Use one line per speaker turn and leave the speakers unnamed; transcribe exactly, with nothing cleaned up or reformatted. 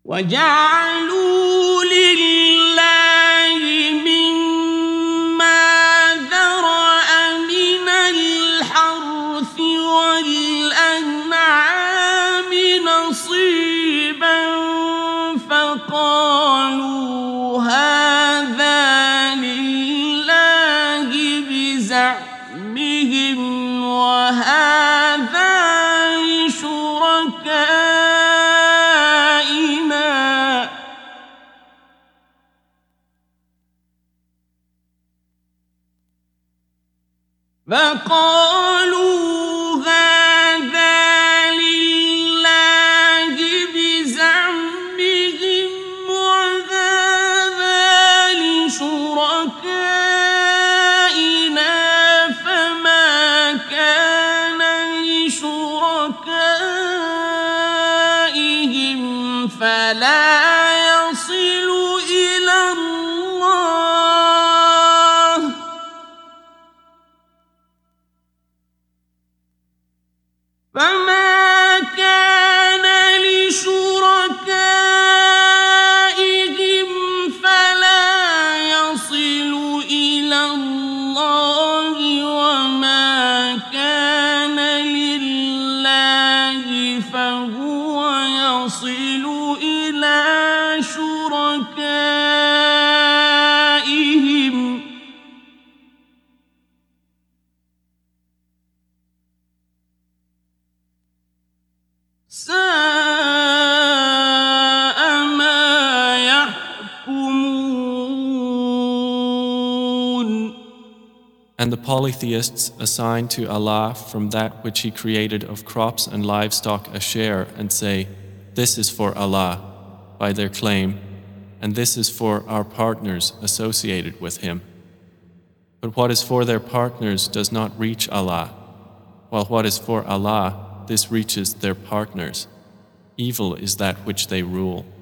وجعلوا لله مما ذرأ من الحرث والأنعام نصيبا فقالوا هذا لله بزعمهم وهذا لشركائنا فقالوا هذا لله بزعمهم وهذا لشركائنا فما كان لشركائهم فلا يصل إلى الله فما كان لشركائهم فلا يصل إلى الله وما كان لله فهو يصل إلى شركائهم ساء ما يحكمون.
And the polytheists assign to Allah from that which He created of crops and livestock a share and say, "This is for Allah," by their claim, and this is for our partners associated with Him. But what is for their partners does not reach Allah, while what is for Allah, this reaches their partners. Evil is that which they rule.